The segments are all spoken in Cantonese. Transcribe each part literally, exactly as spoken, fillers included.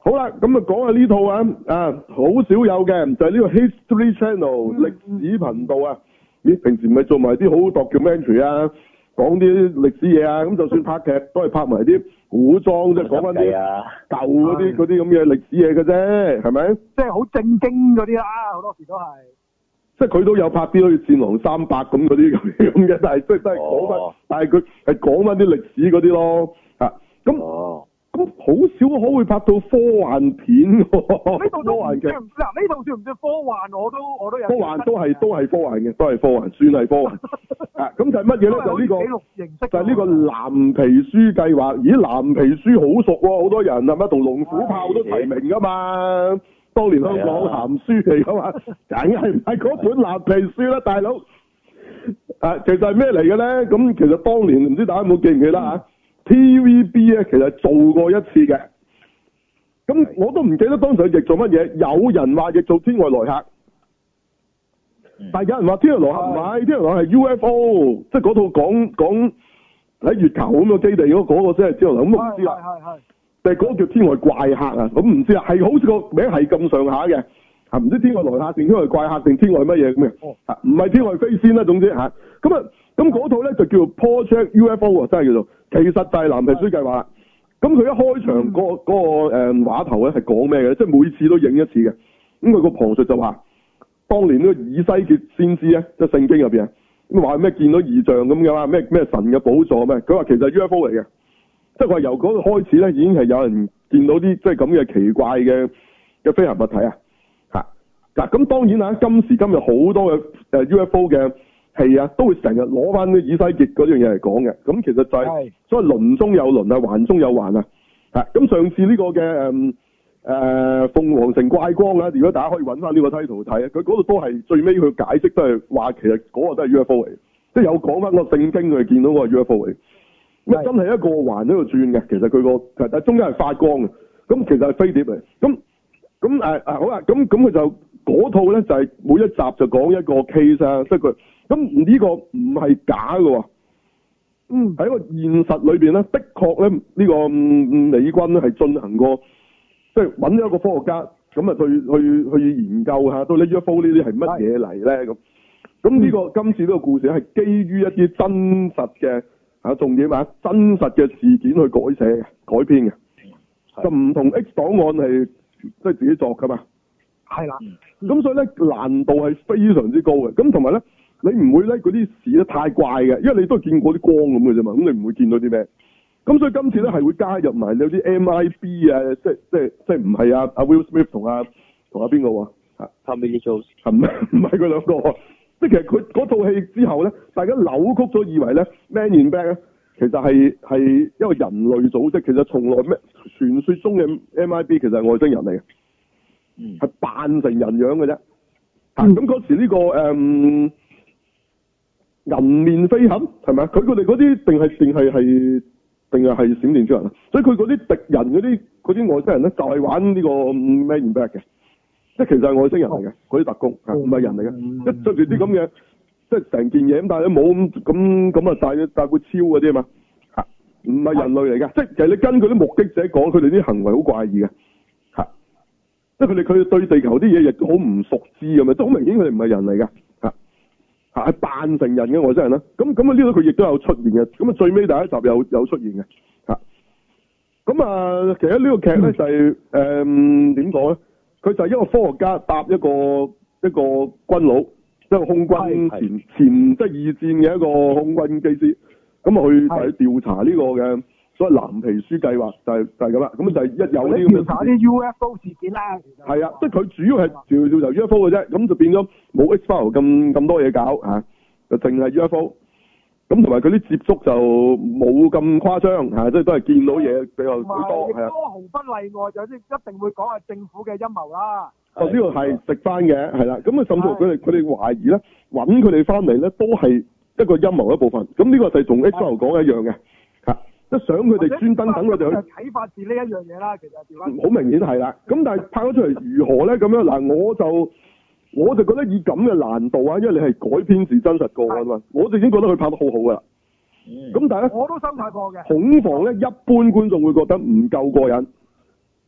好啦，咁啊講下呢套啊，啊好少有嘅就係、是、呢個 History Channel 歷、嗯、史頻道啊。咦，平時唔係做埋啲好 documentary 啊，講啲歷史嘢啊，咁就算拍劇都係拍埋啲古裝，即係講翻啲舊嗰啲嗰啲咁嘅歷史嘢嘅啫，係咪？ 即係好正經嗰啲啦，好多時都係。即係佢都有拍啲好似戰狼三百咁嗰啲咁嘅，但係即係都係講翻，哦、但係佢係講翻啲歷史嗰啲咯，啊咁。哦咁好少可會拍到科幻片喎， 呢套都算唔算？嗱，呢套算唔算科幻？我都我都有。科幻都係都係科幻嘅，都係科幻，算係科幻。啊，咁就係乜嘢咧？就呢個就係呢個藍皮書計劃。咦，藍皮書好熟喎，好多人係咪同龍虎豹都提名噶嘛？當年香港鹹書嚟噶嘛，梗係唔係嗰本藍皮書啦，大佬。啊，其實係咩嚟嘅咧？咁其實當年唔知大家有冇記唔記得嚇？T V B 咧，其實做過一次嘅，咁我都唔記得當時佢譯做乜嘢。有人話譯做天外來客，嗯、但係有人話天外來客唔係，天外來客係 U F O，即係嗰套講講喺月球咁嘅基地嗰嗰個先係天外來客，咁我唔知啦。係係但係嗰個叫天外怪客啊，咁唔知啊，係好似個名係咁上下嘅，啊唔知天外來客定天外怪客定天外乜嘢咁嘅，啊唔係天外飛仙啦，總之吓，咁啊咁嗰套咧就叫做 Project U F O 啊，真係叫做。其實就係藍皮書計劃，咁佢一開場嗰、嗰個嗰、嗯、個誒話頭咧係講咩嘅？即係每次都影一次嘅。咁佢個旁述就話，當年呢個以西結先知咧，即係聖經入邊，咁話咩見到異象咁嘅嘛？咩咩神嘅寶座咩？佢話其實係 U F O 嚟嘅，即係話由嗰度開始咧，已經係有人見到啲即係咁嘅奇怪嘅嘅飛行物體啊！嚇嗱，咁當然啦，今時今日好多嘅誒 U F O 嘅。係啊，都會成日攞翻啲以西結嗰樣嘢嚟講嘅，咁其實就係所謂輪中有輪啊，環中有環啊，係咁上次呢個嘅誒誒鳳凰城怪光啊，如果大家可以揾翻呢個 title 睇啊，佢嗰度都係最尾佢解釋都係話其實嗰個都係 U F O 嚟，即係有講翻個聖經佢見到個 U F O 嚟，咁真係一個環喺度轉嘅，其實佢個但係中間係發光嘅，咁其實係飛碟嚟，咁咁誒誒好啦，咁咁佢就嗰套咧就係每一集就講一個 case 啊，即係佢。咁呢個唔係假嘅，嗯，喺個現實裏邊咧，的確咧呢個美軍咧係進行過，即係揾咗一個科學家，咁啊去去去研究下到底 U F O 呢啲係乜嘢嚟咧咁。咁呢、這個、嗯、今次呢個故事係基於一啲真實嘅啊重點啊真實嘅事件去改寫嘅改編嘅，就唔同 X 檔案係即係自己作噶嘛。係啦，咁所以咧難度係非常之高嘅，咁同埋咧。你唔會咧嗰啲事咧太怪嘅，因為你都係見過啲光咁嘅啫嘛，咁你唔會見到啲咩。咁所以今次咧係會加入埋有啲 M I B 啊，即係即係即係唔係啊阿 Will Smith 同阿同阿邊個喎？啊 Tommy Lee Jones 係唔係唔係佢兩個？即係其實佢嗰套戲之後咧，大家扭曲咗以為咧 Man in Black 咧其實係係一個人類組織，其實從來咩傳說中嘅 M I B 其實係外星人嚟嘅，係、嗯、扮成人樣嘅啫。咁嗰、嗯、時呢、呢個誒。嗯銀面飛俠係咪啊？佢佢哋嗰啲定係定係係定係係閃電超人啊！所以佢嗰啲敵人嗰啲嗰啲外星人咧，就係玩呢個 Man in Black 嘅，即係其實係外星人嚟嘅，嗰啲特工唔係人嚟嘅，一着住啲咁嘅，即係成件嘢咁，但係冇咁咁啊，帶帶會超嗰啲啊嘛嚇，唔係人類嚟嘅，即係其實你跟佢啲目擊者講，佢哋啲行為好怪異嘅嚇，即係佢哋佢對地球啲嘢亦都好唔熟知咁啊，即係好明顯佢哋唔係人嚟嘅。係扮成人嘅外星人啦，咁咁啊呢度佢亦都有出現嘅，咁啊最尾第一集有有出現嘅，吓，咁啊其實呢個劇咧就係誒點講咧，佢、嗯、就係一個科學家搭一個一個軍佬，一個空軍前前即係二戰嘅一個空軍機師，咁啊去去調查呢個嘅所謂藍皮書計劃，就係、是、就係咁啦，咁就係一有呢咁嘅調查啲 U F O 事件啦，係啊，即係佢主要係調調查 U F O 嘅啫，咁就變咗冇 X-File 咁咁多嘢搞吓、啊，就淨係 U F O，咁同埋佢啲接觸就冇咁誇張吓，即係都係見到嘢比較多，係啊，多毫不例外，就即一定會講係政府嘅陰謀啦。哦，呢個係食翻嘅，係啦，咁啊甚至乎佢哋佢哋懷疑咧，揾佢哋翻嚟咧都係一個陰謀一部分，咁呢個就係同 X-File 講一樣嘅。即係想佢哋專登等佢哋去啟發自呢一樣嘢啦，其實好明顯係啦。咁但係拍咗出嚟如何咧？咁樣嗱，我就我就覺得以咁嘅難度啊，因為你係改編自真實個案嘛，我就已經覺得佢拍得好好噶啦。咁、嗯、但係咧，我都心態過嘅。恐防咧，一般觀眾會覺得唔夠過癮。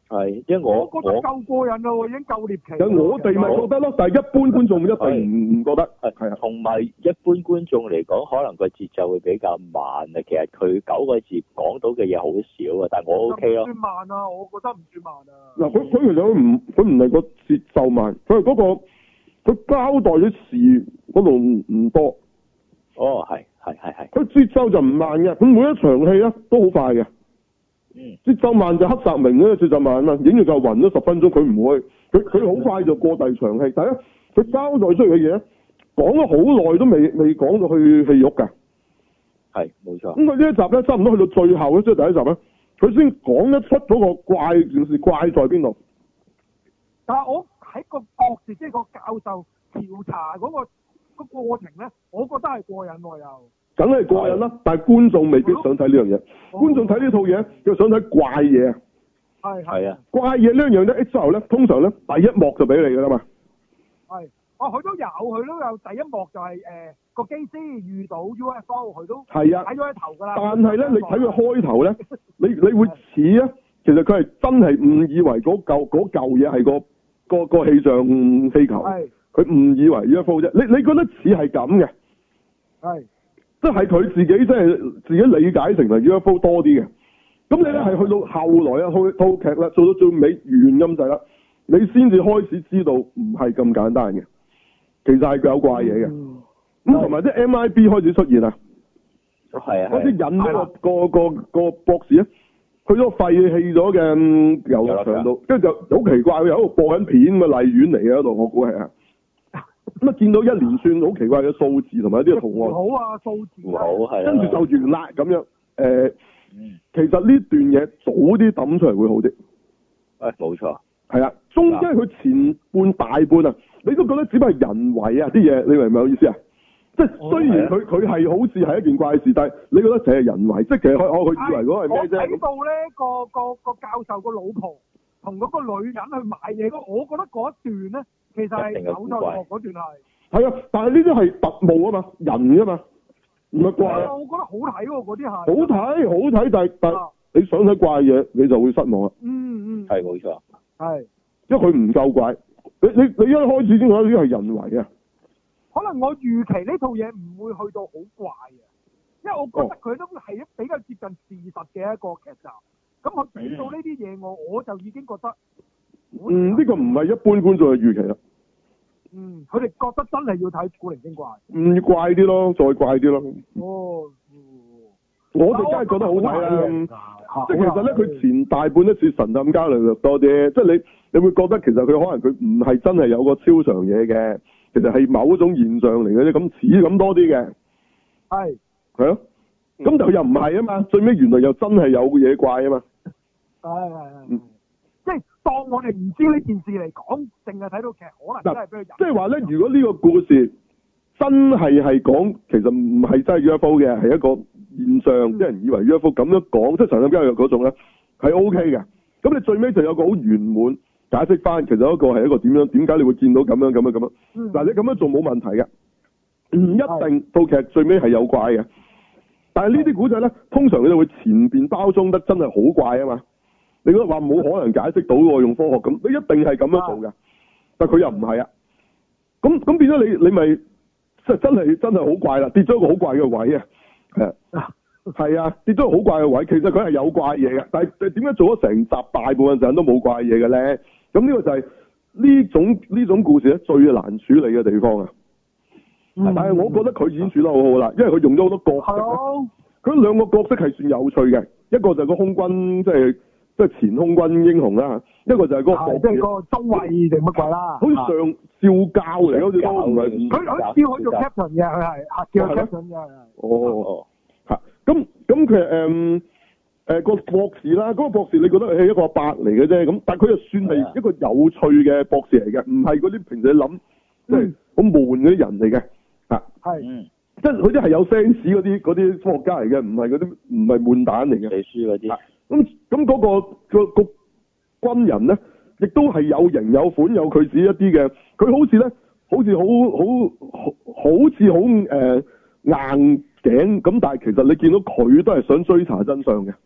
係，因為我我覺得夠過癮啦喎，已經夠獵奇。 咁我哋咪覺得咯，但係一般觀眾一定唔唔覺得。 係啊，同埋一般觀眾嚟講，可能個節奏會比較慢啊。其實佢九個字講到嘅嘢好少啊，但係我 OK 咯。 唔算慢啊，我覺得唔算慢啊。 嗱，佢佢其實佢唔佢唔係個節奏慢，佢係嗰個佢交代啲事嗰度唔唔多。 哦，係係係係。 佢節奏就唔慢嘅，佢每一場戲咧都好快嘅。 嗯， 節奏慢就黑澤明咧，節奏慢啊，影完就暈咗十分鐘，佢唔會，佢佢好快就過第二場戲。第一，佢交代出嚟嘅嘢講咗好耐都未未講到去戲肉㗎。 係，冇錯。 咁佢呢一集咧，差唔多去到最後咧，即係第一集咧，佢先講得出嗰個怪件事怪在邊度。 但係我喺個博士即係個教授調查嗰、嗰個、嗰個過程咧，我覺得係過癮喎又。 梗係過癮啦，但係觀眾未必想睇呢樣嘢。觀眾睇呢套嘢，佢想睇怪嘢啊。 係係啊。 怪嘢呢樣嘢 X 後咧，通常咧第一幕就俾你㗎啦嘛。 係。哦，佢都有，佢都有第一幕就係誒個機師遇到 U F O，佢都係啊，睇咗一頭㗎啦。 但係咧，你睇佢開頭咧，你你會似啊，其實佢係真係誤以為嗰嚿嗰嚿嘢係個個個氣象氣球，佢誤以為 U F O 啫。你你覺得似係咁嘅？ 係。 即係佢自己即係自己理解成為 U F O 多啲嘅，咁你咧係去到後來啊，去套劇啦，做到最尾完咁滯啦，你先至開始知道唔係咁簡單嘅，其實係佢有怪嘢嘅，咁同埋啲 M I B 開始出現啊， 係啊， 開始引呢個個個個博士咧，去咗廢棄咗嘅遊樂場度，跟住就好奇怪，佢喺度播緊片嘅荔園嚟嘅嗰度，我估係啊。咁啊！見到一連串好奇怪嘅數字同埋一啲圖案， 好啊，數字好係跟住就完啦咁樣。誒、呃嗯，其實呢段嘢早啲抌出嚟會好啲。 誒，冇錯。 係啊，中間佢前半大半啊，你都覺得只不過係人為啊啲嘢，你明唔明我意思啊？即係雖然佢佢係好似係一件怪事，但係你覺得淨係人為，即係其實我佢以為嗰個係咩啫？ 我睇到咧個個個教授個老婆同嗰個女人去買嘢，我覺得嗰一段咧。其實係有錯錯嗰段係，係啊，但係呢啲係特務啊嘛，人噶嘛，唔係怪。 我覺得好睇喎，嗰啲係。好睇，好睇，但係但係你想睇怪嘢，你就會失望啦。 嗯嗯。 係冇錯。 係。 因為佢唔夠怪，你你你一開始先覺得呢啲係人為啊。 可能我預期呢套嘢唔會去到好怪啊，因為我覺得佢都係比較接近事實嘅一個劇集，咁佢俾到呢啲嘢我，我就已經覺得。 嗯，呢、這個唔係一般觀眾嘅預期啦。 嗯，佢哋覺得真係要睇古靈精怪。 唔要怪啲咯，再怪啲咯。 哦。 我哋梗係覺得好睇啦。即係其實咧，佢前大半都似神探伽利略多啲，即係你你會覺得其實佢可能佢唔係真係有個超常嘢嘅，其實係某種現象嚟嘅啫，咁似咁多啲嘅。 係。 係咯。咁就又唔係啊嘛，最尾原來又真係有嘢怪啊嘛。 係係係。即係當我哋唔知呢件事嚟講，淨係睇到劇，可能真係俾佢入。 即係話咧，如果呢個故事真係係講，其實唔係真係 U F O 嘅，係一個現象，啲、嗯、人以為 U F O 咁樣講，即係神探伽利略嗰種咧，係 O K 嘅。咁你最尾就有個好圓滿解釋翻，其實一個係一個點樣，點解你會見到咁樣咁樣咁樣？嗱、嗯，你咁樣做冇問題嘅，唔一定套劇最尾係有怪嘅。但係呢啲古仔咧，通常佢哋會前邊包裝得真係好怪啊嘛。你覺得話冇可能解釋到喎，用科學咁，你一定係咁樣做嘅，但係佢又唔係啊。咁咁變咗你你咪真真係真係好怪啦，跌咗一個好怪嘅位啊，係啊，係啊，跌咗個好怪嘅位。其實佢係有怪嘢嘅，但係點解做咗成集大部分時間都冇怪嘢嘅咧？咁呢個就係呢種呢種故事咧最難處理嘅地方啊。嗯、但係我覺得佢已經處理得好好啦，因為佢用咗好多角色，佢兩個角色係算有趣嘅，一個就係個空軍即係。即係前空軍英雄啦，一個就係嗰個即係個中尉定乜鬼啦？ 好似上少校嚟，好似都唔係。 佢佢叫佢做 captain 嘅，佢係叫 captain 嘅。 哦，嚇！咁咁佢誒誒個博士啦，嗰、嗰個博士你覺得係一個伯嚟嘅啫，咁但係佢又算係一個有趣嘅博士嚟嘅，唔係嗰啲平時你諗即係好悶嗰啲人嚟嘅嚇。係、嗯，即係佢啲係有 sense 嗰啲嗰啲科學家嚟嘅，唔係嗰啲唔係悶蛋嚟嘅。 寫書嗰啲。 咁咁嗰個個個軍人咧，亦都係有型有款有佢自己一啲嘅，佢好似咧，好似好好好似好誒硬頸咁，但係其實你見到佢都係想追查真相嘅。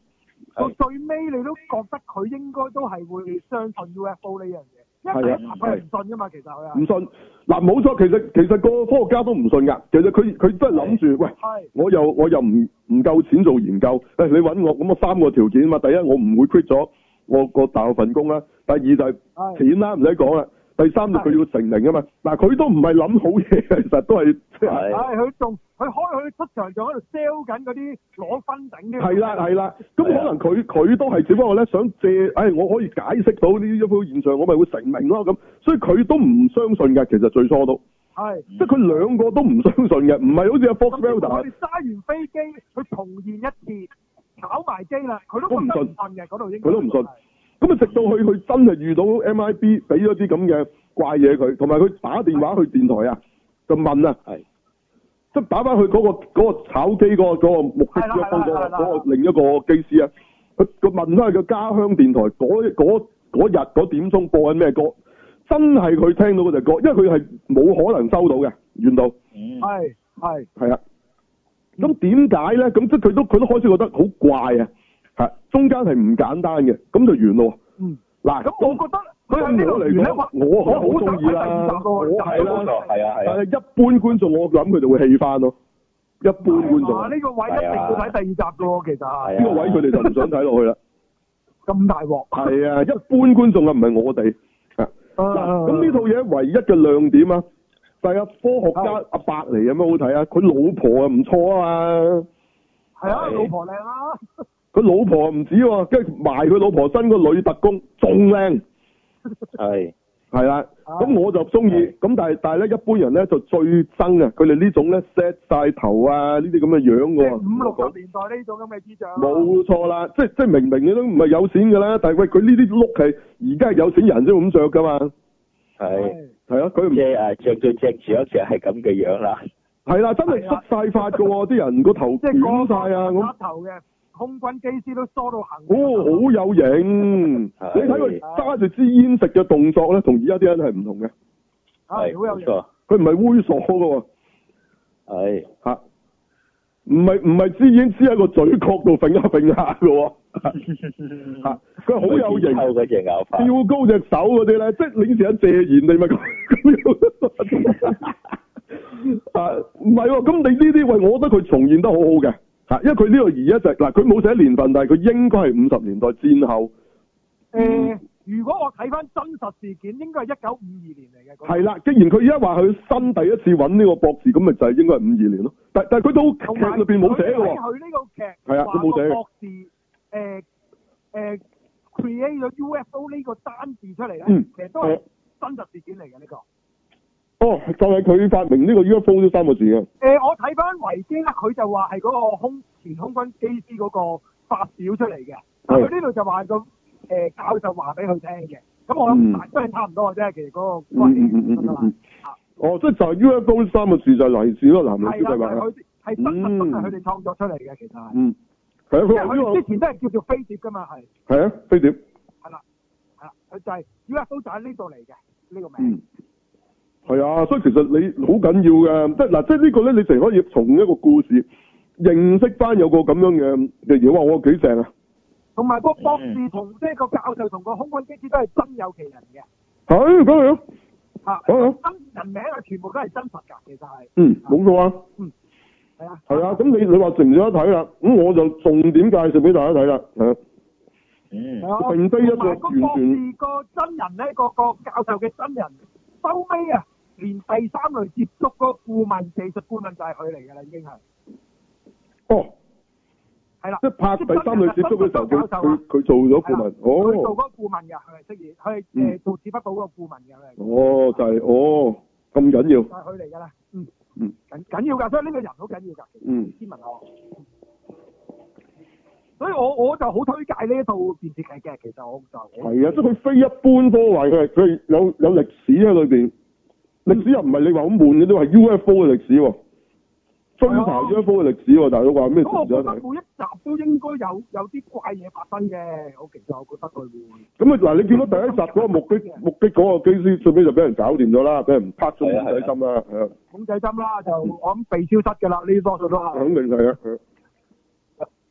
到最尾你都覺得佢應該都係會相信 U F O 呢樣嘢，因為第一集佢係唔信噶嘛，其實佢係唔信。嗱冇錯，其實其實個科學家都唔信㗎。其實佢佢真係諗住，喂，我又我又唔唔夠錢做研究，誒你揾我，咁我三個條件嘛。第一我唔會 quit 咗我個大學份工啦，第二就係錢啦，唔使講啦。第三就佢要成名啊嘛，嗱佢都唔係諗好嘢，其實都係即係。係佢仲佢開佢出場仲喺度 sell 緊嗰啲攞分頂嘅。係啦係啦，咁可能佢佢都係只不過咧想借，誒、哎、我可以解釋到呢啲 U F O 現象，我咪會成名咯咁，所以佢都唔相信嘅，其實最初都。係。即係佢兩個都唔相信嘅，唔係好似阿 Fox Mulder。我哋揸完飛機，佢重現一次，炒埋機啦，佢都唔信嘅嗰度應該。佢都唔信。咁啊，直到佢佢真係遇到 M I B 俾咗啲咁嘅怪嘢佢，同埋佢打電話去電台啊，就問啊，即係打翻去嗰、嗰個嗰個炒機嗰、嗰個嗰個目的一方嗰個嗰個另一個機師啊，佢佢問翻佢個家鄉電台嗰嗰嗰日嗰點鐘播緊咩歌，真係佢聽到嗰隻歌，因為佢係冇可能收到嘅原度。係係係啊，咁點解咧？咁即係佢都佢都開始覺得好怪啊！係中間係唔簡單嘅，咁就完咯。嗯，嗱，咁我覺得佢係我嚟講，我我好中意啦，我係啦，係啊係啊。但係一般觀眾，我諗佢就會氣翻咯。一般觀眾。呢個位一定要睇第二集噶喎，其實係。呢個位佢哋就唔想睇落去啦。咁大鑊。係啊，一般觀眾啊，唔係我哋。啊。嗱，咁呢套嘢唯一嘅亮點啊，就係科學家阿伯嚟有咩好睇啊？佢老婆啊唔錯啊嘛。係啊，老婆靚啊。佢老婆唔止喎，跟住埋佢老婆身個女特工仲靚，係係啦，咁我就中意，咁但係但係咧，一般人咧就最憎啊！佢哋呢種咧 set 晒頭啊，呢啲咁嘅樣嘅喎，五六十年代呢種咁嘅思想，冇錯啦，即係即係明明你都唔係有錢㗎啦，但係喂佢呢啲 look 係而家係有錢人先咁着㗎嘛，係係啊，佢唔即係誒著到隻住一隻係咁嘅樣啦，係啦，真係甩晒髮㗎喎，啲人個頭捲晒啊咁。頭嘅。空軍機師都梳到行，哦，好有型！你睇佢揸住支煙食嘅動作咧，同而家啲人係唔同嘅，係好有型。佢唔係猥瑣嘅喎，係嚇，唔係唔係支煙支喺個嘴角度揈下揈下嘅喎，嚇，佢好有型，吊高隻手嗰啲咧，即係你以前謝賢你咪咁樣啊？唔係喎，咁你呢啲喂，我覺得佢重現得好好嘅。因為佢呢個而家就嗱，佢冇寫年份，但係佢應該係五十年代戰後。誒、呃，如果我睇翻真實事件，應該係一九五二年嚟嘅。係啦，既然佢而家話佢新第一次揾呢個博士，咁咪就係應該係五二年咯。但但係佢套劇裏邊冇寫嘅喎。佢呢個劇係啊，佢冇寫。博士誒誒、呃呃、create 咗 U F O 呢個單字出嚟咧、嗯，其實都係真實事件嚟嘅呢個。哦，就係、是、佢發明呢個 U F O 呢三個字嘅。誒、呃，我睇翻維基咧，佢就話係嗰個空前空軍機師嗰個發表出嚟嘅。佢呢度就話個誒教授話俾佢聽嘅。咁我諗都係差唔多嘅啫，其實嗰個關係咁樣啦。哦，即係就係 U F O 呢三個字就係嚟自嗰個男女主角話。係啦，佢係真實真係佢哋創作出嚟嘅，其實係。嗯。係啊，佢佢之前都係叫做飛碟噶嘛，係。係啊，飛碟。係啦，係啦，佢就係 U F O 就喺呢度嚟嘅呢個名。嗯。係啊，所以其實你好緊要嘅，即係嗱，即係呢個咧，你淨可以從一個故事認識翻有個咁樣嘅嘅嘢，話我幾正啊！同埋個博士同即係個教授同個空軍機師都係真有其人嘅。係咁樣。嚇！真人名啊，全部都係真實㗎，其實係。嗯，冇錯啊。嗯。係啊。係啊，咁你你話值唔值得睇啦？咁我就重點介紹俾大家睇啦，係啊。嗯。係啊。並非一個完全。個博士個真人咧，個個教授嘅真人。收尾啊，連第三類接觸個顧問、技術顧問就係佢嚟㗎啦，已經係。哦，係啦，即係拍第三類接觸嘅時候，佢佢佢做咗顧問，哦。佢做嗰個顧問㗎，佢係飾演，佢係誒做史匹堡嗰個顧問㗎，佢係。哦，就係、是、哦，咁緊要。就係佢嚟㗎啦，嗯嗯，緊緊要㗎，所以呢個人好緊要㗎，嗯，天文學。所以我我就好推介呢一套電視劇嘅，其實我就係啊，即係佢非一般科幻，佢係佢係有有歷史喺裏邊，歷史又唔係你話好悶嘅，都係 U F O 嘅歷史喎，追查 U F O 嘅歷史喎，大佬話咩？咁我覺得每一集都應該有有啲怪嘢發生嘅，我其實我覺得佢會。咁啊嗱，你見到第一集嗰個目擊目擊嗰個機師，最尾就俾人搞掂咗啦，俾人拍咗公仔針啦，係啊。公仔針啦，就我諗被消失㗎啦，呢啲多數都係。肯定係啊。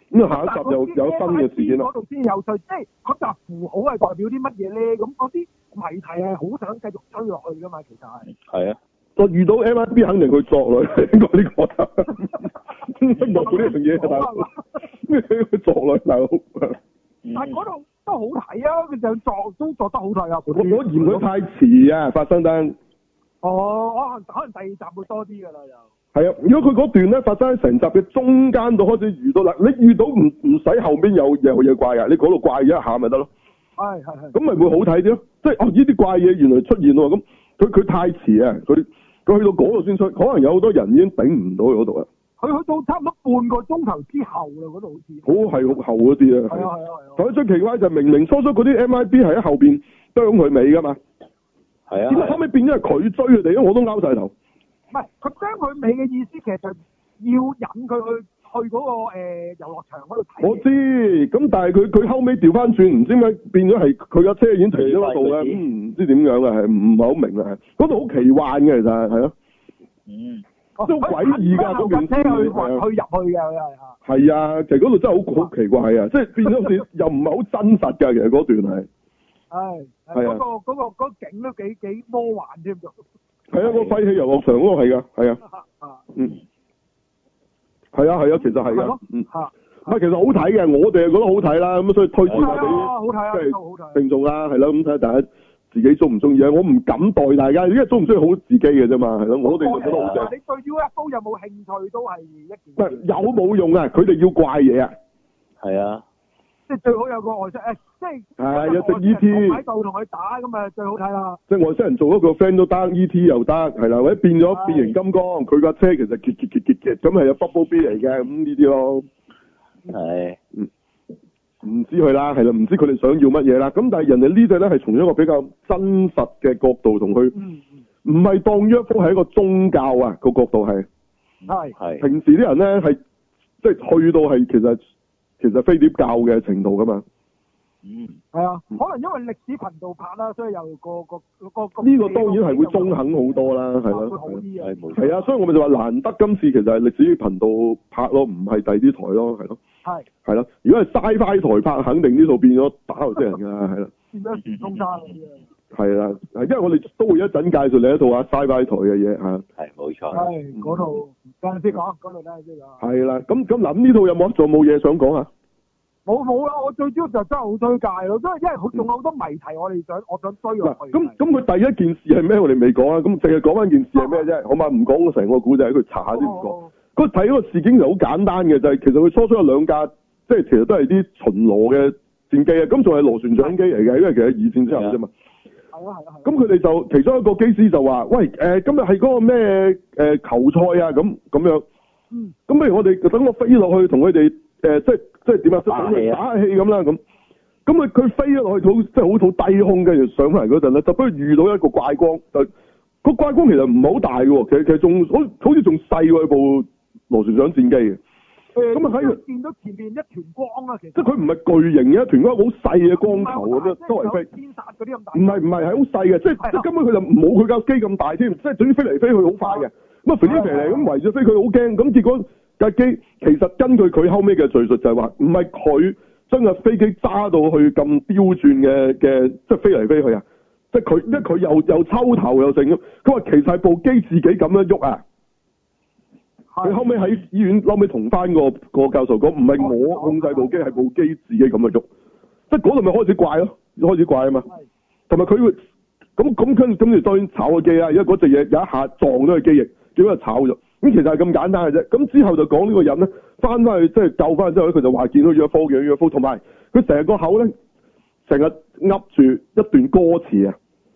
咁啊下一集又有新嘅事件啦。 嗰度先有趣，即係嗰集符號係代表啲乜嘢咧？咁嗰啲謎題係好想繼續追落去噶嘛，其實係。係啊。 我遇到 M I B 肯定佢作女，應該呢個冇呢樣嘢大佬，佢作女大佬。 但係嗰度都好睇啊！佢就作都作得好睇啊！我我嫌佢太遲啊，發生單。 哦，可能可能第二集會多啲㗎啦，又。 係啊，如果佢嗰段咧發生喺成集嘅中間度開始遇到啦，你遇到唔唔使後邊有有嘢怪啊，你嗰度怪咗一下咪得咯。係係係。咁咪會好睇啲咯，即係哦呢啲怪嘢原來出現喎，咁佢佢太遲啊，佢佢去到嗰度先出，可能有好多人已經頂唔到嗰度啊。佢去到差唔多半個鐘頭之後啦，嗰度好似。 好係好後嗰啲啊。係啊係啊係啊。但係最奇怪就明明初初嗰啲 M I B 係喺後邊啄佢尾㗎嘛。係啊。點解後尾變咗係佢追佢哋咧？我都拗晒頭。 唔係，佢將佢尾嘅意思，其實就要引佢去去嗰、嗰個誒、呃、遊樂場嗰度睇。我知，咁但係佢佢後尾調翻轉，唔知點解變咗係佢架車已經停咗喺度嘅，唔知點樣啊，係唔係好明啊？嗰度好奇幻嘅，其實係咯。嗯。都好詭異㗎，嗰段車去去入去嘅，佢係嚇。係啊，其實嗰度真係好好奇怪啊！即係變咗好似又唔係好真實㗎，其實嗰段係。係。係啊。嗰、嗰個嗰、嗰個嗰個、景都幾幾魔幻添㗎。係啊，個廢棄遊樂場嗰個係噶，係啊，嗯，係啊係啊，其實係噶，嗯，唔係其實好睇嘅，我哋係覺得好睇啦，咁所以推薦下俾即係聽眾啦，係咯，咁睇下大家自己中唔中意啊？我唔敢代大家，因為中唔中意好自己嘅啫嘛，係咯，我哋就覺得好正。你對 U F O 有冇興趣都係一件。唔係有冇用啊？佢哋要怪嘢啊。係啊。即係最好有個外星誒，即係係有隻 E T 喺度同佢打咁啊，最好睇啦。即係外星人做一個 friend 都得 ，E T 又得，係啦，或者變咗變形金剛，佢架車其實結結結結結咁係有 Bumblebee嚟嘅，咁呢啲咯。係。嗯。唔知佢啦，係啦，唔知佢哋想要乜嘢啦。咁但係人哋呢隻咧係從一個比較真實嘅角度同佢，唔係當 U F O 係一個宗教啊個角度係。係。係。平時啲人咧係即係去到係其實。其實飛碟教嘅程度噶嘛，嗯，係啊，可能因為歷史頻道拍啦，所以又個個個個呢個當然係會中肯好多啦，係咯，會好啲啊，係啊，所以我咪就話難得今次其實係歷史頻道拍咯，唔係第二啲台咯，係咯，係，係咯，如果係 Sci-Fi 台拍，肯定呢套變咗打頭啲人噶啦，係啦，變咗時空差嗰啲啊，係啦，係因為我哋都會一陣介紹另一套啊 Sci-Fi 台嘅嘢嚇，係冇錯，係嗰套等陣先講，嗰套等陣先講，係啦，咁咁嗱呢套有冇仲冇嘢想講啊？冇冇啦，我最主要就真係好推介咯，因為因為仲有好多謎題，我哋想我想追落去。咁咁佢第一件事係咩？我哋未講啊，咁淨係講翻件事係咩啫？好嘛，唔講成個古仔，佢查下先唔講。佢睇嗰個事件就好簡單嘅，就係、是、其實佢初初有兩架，即係其實都係啲巡邏嘅戰機啊，咁仲係螺旋槳機嚟嘅，因為其實二戰之後啫嘛。係啊係啊。咁佢哋就其中一個機師就話：喂，誒、呃、今日係嗰個咩誒、呃、球賽啊？咁咁樣。嗯。咁不如我哋等我飛落去同佢哋誒，即係。即係點啊？打氣打氣咁啦，咁咁佢佢飛咗落去好，即係好好低空，跟住上翻嚟嗰陣咧，就不如遇到一個怪光，就個怪光其實唔係好大嘅，其實其實仲好好似仲細過部螺旋槳戰機嘅。咁啊喺見到前邊一團光啊，其實即係佢唔係巨型嘅一團光，好細嘅光球咁樣周圍飛。天殺嗰啲咁大？唔係唔係，係好細嘅，即係即係根本佢就冇佢架機咁大添，即係總之飛嚟飛去好快嘅。咁啊飛嚟飛嚟咁圍住飛，佢好驚，咁結果。架機其實根據佢後尾嘅敘述就係話，唔係佢將架飛機揸到去咁刁轉嘅嘅，即係飛嚟飛去啊！即係佢，因為佢又又抽頭又剩咁。佢話其實係部機自己咁樣喐啊！佢後尾喺醫院後尾同翻個個教授講，唔係我控制部機，係部機自己咁樣喐。即係嗰度咪開始怪咯，開始怪啊嘛！同埋佢會咁咁跟跟住當然炒個機啦，因為嗰隻嘢有一下撞咗個機翼，結果就炒咗。咁其實係咁簡單嘅啫，咁之後就講呢個人咧，翻翻去即係救翻之後咧，佢就話見到 U F O 嘅 U F O，同埋佢成個口咧，成日噏住一段歌詞啊，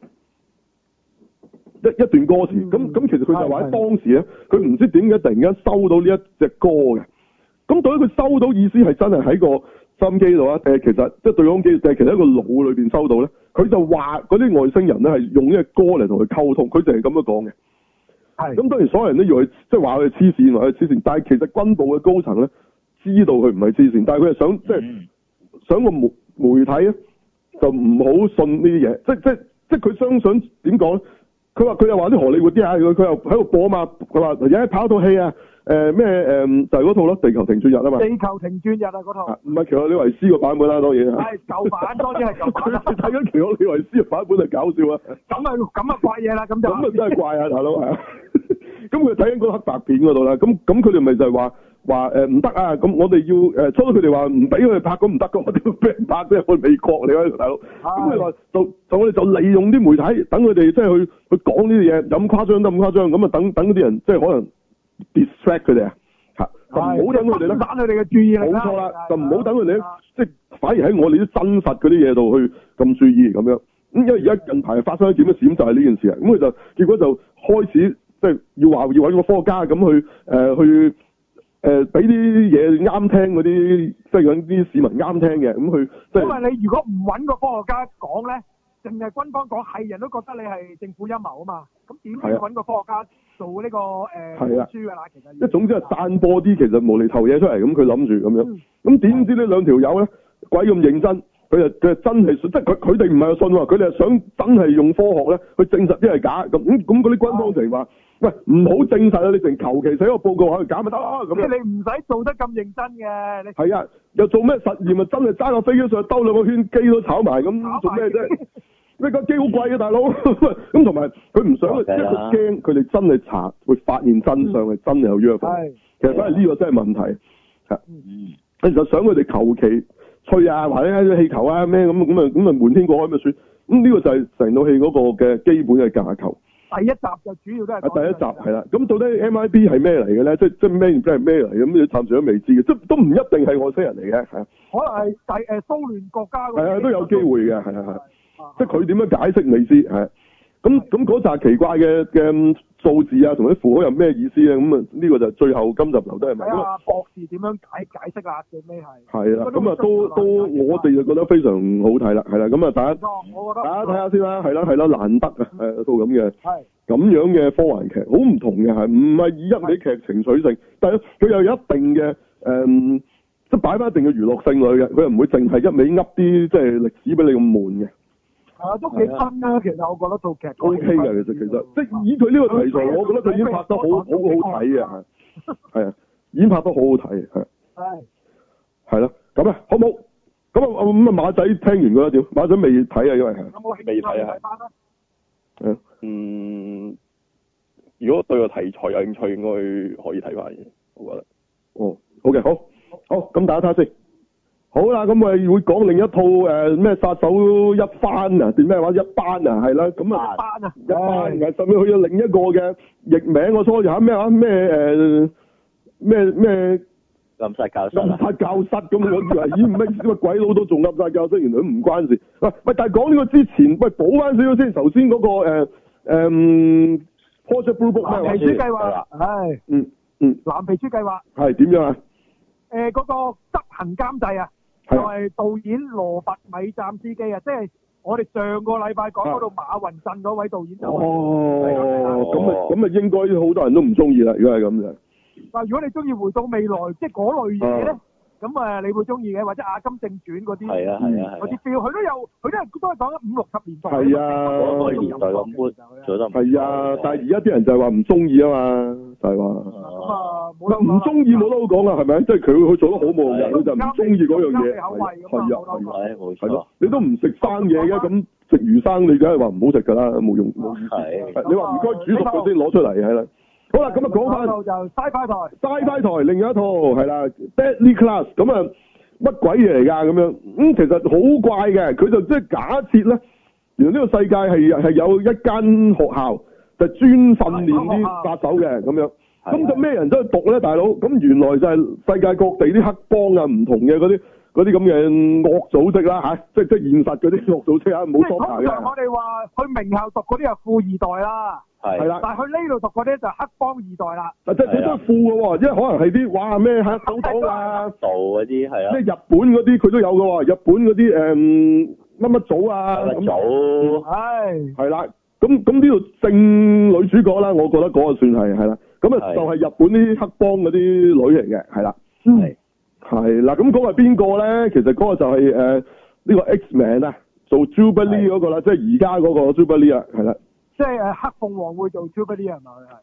一一段歌詞，咁咁、嗯、其實佢就話喺當時咧，佢唔知點解突然間收到呢一隻歌嘅，咁對於佢收到意思係真係喺個收音機度啊，誒其實即係對講機，誒其實喺個腦裏邊收到咧，佢就話嗰啲外星人咧係用呢隻歌嚟同佢溝通，佢就係咁樣講嘅。係，咁當然所有人都以為即係話佢黐線，話佢黐線，但係其實軍部嘅高層咧知道佢唔係黐線，但係佢係想即係、嗯、想個媒媒體咧就唔好信呢啲嘢，即即即佢相信點講咧？佢話佢又話啲荷里活啲啊，佢佢又喺度播啊嘛，佢話而家跑套戲啊，誒、 誒咩誒就係嗰套咯，地球停轉日啊嘛。 地球停轉日啊嗰套。 唔係奇洛李維斯個版本啦，當然。 係舊版，當然係舊版啦。 佢睇緊奇洛李維斯個版本係搞笑啊！ 咁啊咁啊怪嘢啦，咁就。咁啊真係怪啊，大佬係啊！咁佢睇緊嗰黑白片嗰度啦，咁咁佢哋咪就係話話誒唔得啊！咁我哋要誒初初佢哋話唔俾佢哋拍，咁唔得㗎，我哋要俾人拍啫，去美國嚟㗎，大佬。咁佢話就就我哋就利用啲媒體，等佢哋即係去去講呢啲嘢，有咁誇張得咁誇張，咁啊等等嗰啲人即係可能 distract 佢哋啊嚇，就唔好等佢哋咧，分散佢哋嘅注意力。冇錯啦，就唔好等佢哋咧，即係反而喺我哋啲真實嗰啲嘢度去咁注意咁樣。咁因為而家近排發生咗點嘅事，就係呢件事啊。咁佢就結果就開始。即係要話要揾個科學家咁去誒、呃、去誒俾啲嘢啱聽嗰啲，即係嗰啲市民啱聽嘅咁去。因為你如果唔揾個科學家講咧，淨係軍方講，係人都覺得你係政府陰謀啊嘛。咁點解揾個科學家做呢、這個誒書㗎啦？其實一總之係散播啲其實無厘頭嘢出嚟，咁佢諗住咁樣。咁點、嗯、知呢兩條友咧鬼咁認真？佢就佢就真係即係佢佢哋唔係信喎，佢哋係想真係用科學咧去證實啲係假咁咁咁嗰啲軍方成話。喂，唔好證實啊！你成求其寫個報告喺度搞咪得咯咁樣。即係你唔使做得咁認真嘅。你係啊，又做咩實驗啊？真係揸個飛機上去兜兩個圈，機都炒埋咁，做咩啫？呢個機好貴啊，大佬。咁同埋佢唔想，即係佢驚佢哋真係查會發現真相係、嗯、真係有 U F O。係。其實反而呢個真係問題。係。嗯。你就想佢哋求其吹啊，或者啲氣球啊咩咁咁啊咁啊瞞天過海咪算？咁呢個就係成套戲嗰個嘅基本嘅架構。第一集就主要都係第一集係啦，咁到底 M I B 係咩嚟嘅咧？即係即係咩即係咩嚟？咁你暫時都未知嘅，即都唔一定係外星人嚟嘅，係啊。可能係第誒蘇聯國家。係啊，都有機會嘅，係啊係。即係佢點樣解釋未知係。咁咁嗰扎奇怪嘅嘅數字啊，同啲符號有咩意思咧？咁啊呢個就最後今集留低係咪？係啊，博士點樣解解釋啊？最尾係。係啦，咁啊都都我哋就覺得非常好睇啦，係啦，咁啊大家大家睇下先啦，係啦係啦，難得啊，誒套咁嘅咁樣嘅科幻劇，好唔同嘅係，唔係以一味劇情取勝，但係佢又有一定嘅誒，即係擺翻一定嘅娛樂性落去嘅，佢又唔會淨係一味噏啲即係歷史俾你咁悶嘅。係啊，都幾新啊！其實我覺得套劇 O K 嘅，其實其實即係以佢呢個題材，我覺得佢已經拍得好好好睇嘅，係係啊，已經拍得好好睇，係係係啦，咁啊，好冇？咁啊咁啊，馬仔聽完覺得點？馬仔未睇啊，因為係未睇啊，係嗯，如果對個題材有興趣，應該可以睇翻嘅，我覺得。哦，好嘅，好，好，咁大家睇下先。好啦，咁我哋會講另一套誒咩殺手一番啊，定咩話一班啊，係啦，咁啊一班啊，一班，甚至去咗另一個嘅譯名，我初就嚇咩話咩誒咩咩暗殺教室，暗殺教室咁，我以為咦咩乜鬼佬都做暗殺教室，原來都唔關事。喂喂，但係講呢個之前，喂補翻少少先，頭先嗰個誒誒 Project Blue Book 咩藍皮書計劃，係嗯嗯藍皮書計劃係點樣啊？誒嗰個執行監製啊！就係導演羅拔米站司機啊，即係我哋上個禮拜講嗰度馬雲鎮嗰位導演就哦，咁啊咁啊，應該好多人都唔中意啦，如果係咁就。但係如果你中意回到未來，即係嗰類嘢咧，咁啊你會中意嘅，或者阿金正傳嗰啲，係啊係啊，嗰啲 feel 佢都有，佢都係都係講緊五六十年代。係啊，嗰個年代咁搬做得。係啊，但係而家啲人就係話唔中意啊嘛，就係話。咁啊，唔中意冇得好講啊，係咪？即係佢佢做得好冇嘅，佢就唔中意嗰樣嘢。係啊係啊，係咯，你都唔食生嘢嘅，咁食魚生你梗係話唔好食㗎啦，冇用冇意思。你話唔該煮熟咗先攞出嚟係啦。好啦，咁啊講翻就 Sci-Fi 台 Sci-Fi 台另一套係啦 Deadly Class， 咁啊乜鬼嘢嚟㗎咁樣？咁、嗯、其實好怪嘅，佢就即係假設咧，原來呢個世界係係有一間學校就專訓練啲殺手嘅咁樣。咁就咩人都去讀咧，大佬？咁原來就係世界各地啲黑幫啊，唔同嘅嗰啲嗰啲咁嘅惡組織啦嚇，即即係現實嗰啲惡組織啊，冇錯嘅。通常我哋話去名校讀嗰啲係富二代啦。係啦，但係去呢度讀嗰啲就黑幫二代啦。即係佢都係富嘅喎，因為可能係啲哇咩黑手黨啊，道嗰啲係啊。咩日本嗰啲佢都有嘅喎，日本嗰啲誒乜乜組啊咁。組係係啦，咁咁呢度正女主角啦，我覺得嗰個算係係啦。咁啊就係日本啲黑幫嗰啲女嚟嘅，係啦。係係啦，咁嗰個係邊個咧？其實嗰個就係誒呢個 X-Man 啊，做 Jubilee 嗰個啦，即係而家嗰個 Jubilee 啊，係啦。即係誒黑鳳凰會做 Jubilee 係咪？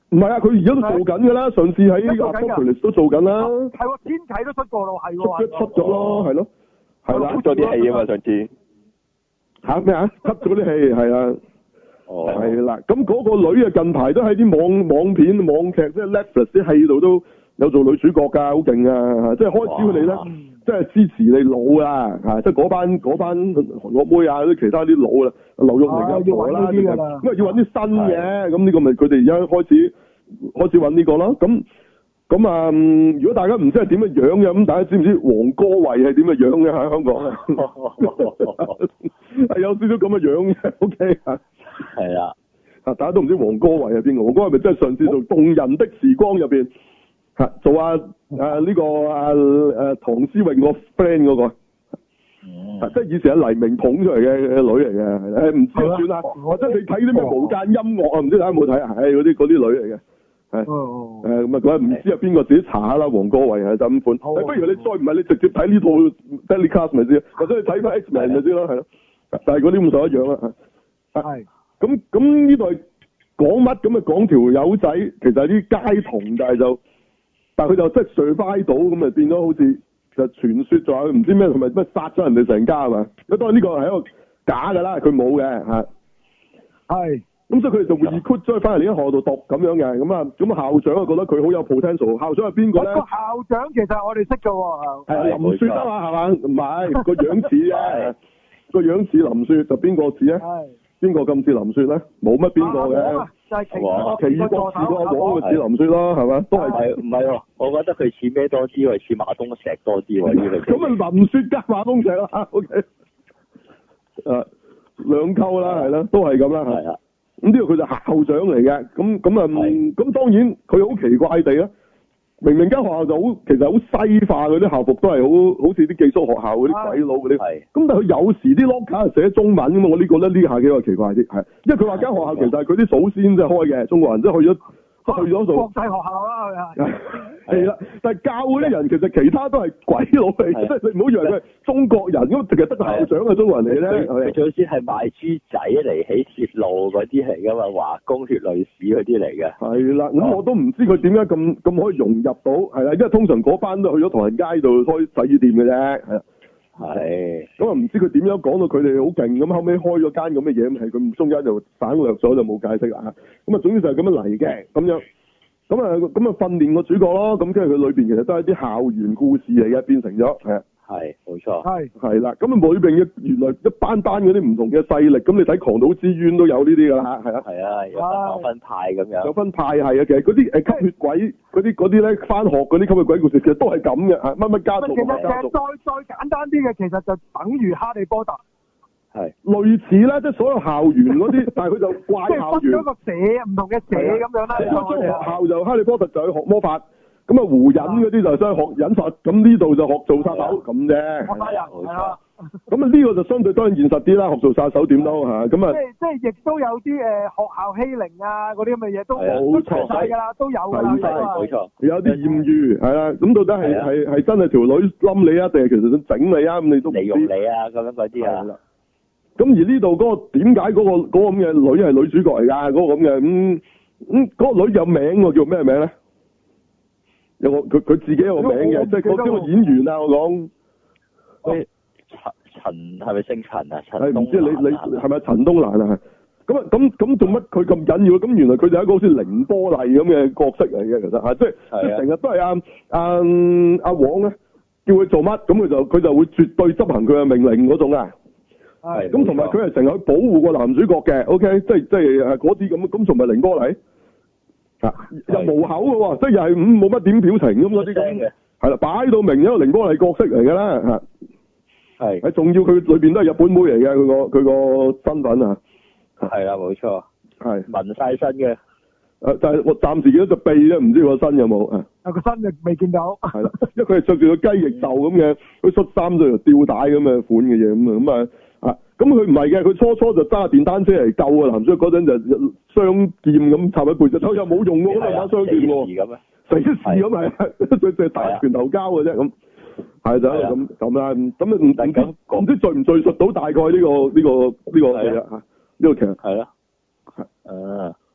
唔係啊，佢而家都做緊㗎啦，上次喺呢個 Apokolips 都做緊啦。 係喎，天啟都出過咯，係喎。 出出咗咯，係咯，係啦。 出咗啲戲啊嘛，上次。 嚇咩啊？出咗啲戲係啊。 哦。 係啦，咁嗰個女啊，近排都喺啲網網片、網劇，即係 Netflix 啲戲度都有做女主角㗎，好勁啊！即係開始佢哋咧，即係支持你老啊，嚇！即係嗰班嗰班韓國妹啊，啲其他啲老啦，劉玉玲啊，要揾呢啲㗎啦，因為要揾啲新嘅，咁呢個咪佢哋而家開始開始揾呢個咯。咁咁啊，如果大家唔知係點嘅樣嘅，咁大家知唔知黃歌慧係點嘅樣嘅喺香港？係有少少咁嘅樣嘅 ，OK 啊？ 係啦， 啊！大家都唔知黃歌慧係邊個？黃歌慧咪真係上次做《動人的時光》入邊，嚇做啊啊呢個啊誒唐詩詠個 friend 嗰個，即係以前係黎明捧出嚟嘅女嚟嘅，誒唔知就算啦。或者你睇啲咩無間音樂啊？唔知大家有冇睇啊？係嗰啲嗰啲女嚟嘅，係誒咁啊！佢唔知係邊個，自己查下啦。黃歌慧係就咁款。不如你再唔係你直接睇呢套《Deadly Class》咪知，或者你睇翻 X-Men 就知啦，係咯。但係嗰啲咁就一樣啦。係。咁咁呢度係講乜？咁啊講條友仔，其實係啲街童，但係就，但係佢就即係 survive 到，咁啊變咗好似就傳說咗佢唔知咩，同埋咩殺咗人哋成家係嘛？咁當然呢個係一個假㗎啦，佢冇嘅嚇。係。咁所以佢哋就 recruit 咗佢翻嚟呢間學校度讀咁樣嘅，咁啊咁校長啊覺得佢好有 potential。校長係邊個咧？個校長其實我哋識㗎喎。係林雪啊嘛係嘛？唔係個樣似啫，個樣似林雪就邊個似咧？係。邊個咁似林雪咧？冇乜邊個嘅，就係奇異博士個王咪似林雪咯，係嘛？都係唔係喎？我覺得佢似咩多啲喎？似馬東石多啲喎？呢個咁啊，林雪加馬東石啦，O K，誒兩溝啦，係啦，都係咁啦，係啊。咁呢個佢就校長嚟嘅，咁咁啊，咁當然佢好奇怪地咧。明明間學校就好，其實好西化，嗰啲校服都係好好似啲寄宿學校嗰啲鬼佬嗰啲。係。咁但係佢有時啲 locker 係寫中文咁嘛，我呢個咧呢下幾個奇怪啲，係。因為佢話間學校其實係佢啲祖先即係開嘅，中國人即係去咗。去咗做國際學校啦，係係啦，但係教嗰啲人其實其他都係鬼佬嚟，即係你唔好以為佢係中國人，咁淨係得個校長係中國人嚟咧。佢最先係賣豬仔嚟起鐵路嗰啲嚟噶嘛，華工血淚史嗰啲嚟嘅。係啦，咁我都唔知佢點解咁咁可以融入到，係啦，因為通常嗰班都去咗唐人街度開洗衣店嘅啫，係。係，咁啊唔知佢點樣講到佢哋好勁，咁後尾開咗間咁嘅嘢，咁係佢中間就省略咗就冇解釋啦。咁啊，總之就係咁樣嚟嘅，咁樣，咁啊，咁啊訓練個主角咯，咁跟住佢裏邊其實都係啲校園故事嚟嘅，變成咗係啊。係，冇錯。係，係啦，咁啊裏邊嘅原來一班班嗰啲唔同嘅勢力，咁你睇《狂賭之淵》都有呢啲㗎啦，係啊。係啊，有分派咁樣。有分派係啊，其實嗰啲誒吸血鬼嗰啲嗰啲咧，返學嗰啲吸血鬼故事其實都係咁嘅嚇，乜乜家族乜乜家族。其實再再簡單啲嘅，其實就等於《哈利波特》。係。類似啦，即係所有校園嗰啲，但係佢就怪校園。即係分咗個社唔同嘅社咁樣啦。將學校就《哈利波特》就去學魔法。咁啊，胡忍嗰啲就想學忍術，咁呢度就學做殺手咁啫。學殺人係啊。咁啊，呢個就相對當然現實啲啦，學做殺手點都嚇。咁啊，即係即係亦都有啲誒學校欺凌啊嗰啲咁嘅嘢都冇錯曬㗎啦，都有㗎啦。冇錯，有啲豔遇係啦。咁到底係係係真係條女冧你啊，定係其實想整你啊？咁你都利用你啊咁樣嗰啲啊。咁而呢度嗰個點解嗰個嗰個咁嘅女係女主角嚟㗎？嗰個咁嘅咁咁嗰個女有名喎，叫咩名咧？有個佢佢自己有個名嘅，即係嗰啲個演員啊，我講，陳陳係咪姓陳啊？陳東，唔知你你係咪陳東蘭啊？咁啊咁咁做乜佢咁緊要？咁原來佢就係一個好似凌波麗咁嘅角色嚟嘅，其實嚇，即係即係成日都係阿阿阿黃咧叫佢做乜，咁佢就佢就會絕對執行佢嘅命令嗰種啊。係。咁同埋佢係成日去保護個男主角嘅 ，OK，即係即係誒嗰啲咁，咁仲咪凌波麗？啊、又無口嘅喎，即係又係唔冇乜點表情咁嗰啲咁，係啦，擺到明一個凌波麗角色嚟嘅啦，嚇，係，係仲要佢裏邊都係日本妹嚟嘅，佢個佢個身份啊，係啦，冇錯，係紋晒身嘅，誒，但係我暫時見到隻臂啫，唔知個身有冇啊？啊，個身就未見到，係啦，因為佢係着住個雞翼袖咁嘅，佢恤衫就吊帶咁嘅款嘅嘢咁啊，咁啊。咁佢唔係嘅，佢初初就揸電單車嚟救啊男主角嗰陣就雙劍咁插喺背脊，又冇用喎，嗰兩把雙劍喎，死事咁係，佢就打拳頭交嘅啫咁，係就咁咁啦，咁唔唔知唔知敘唔敘述到大概呢個呢個呢個嘢啊？呢個劇係咯，誒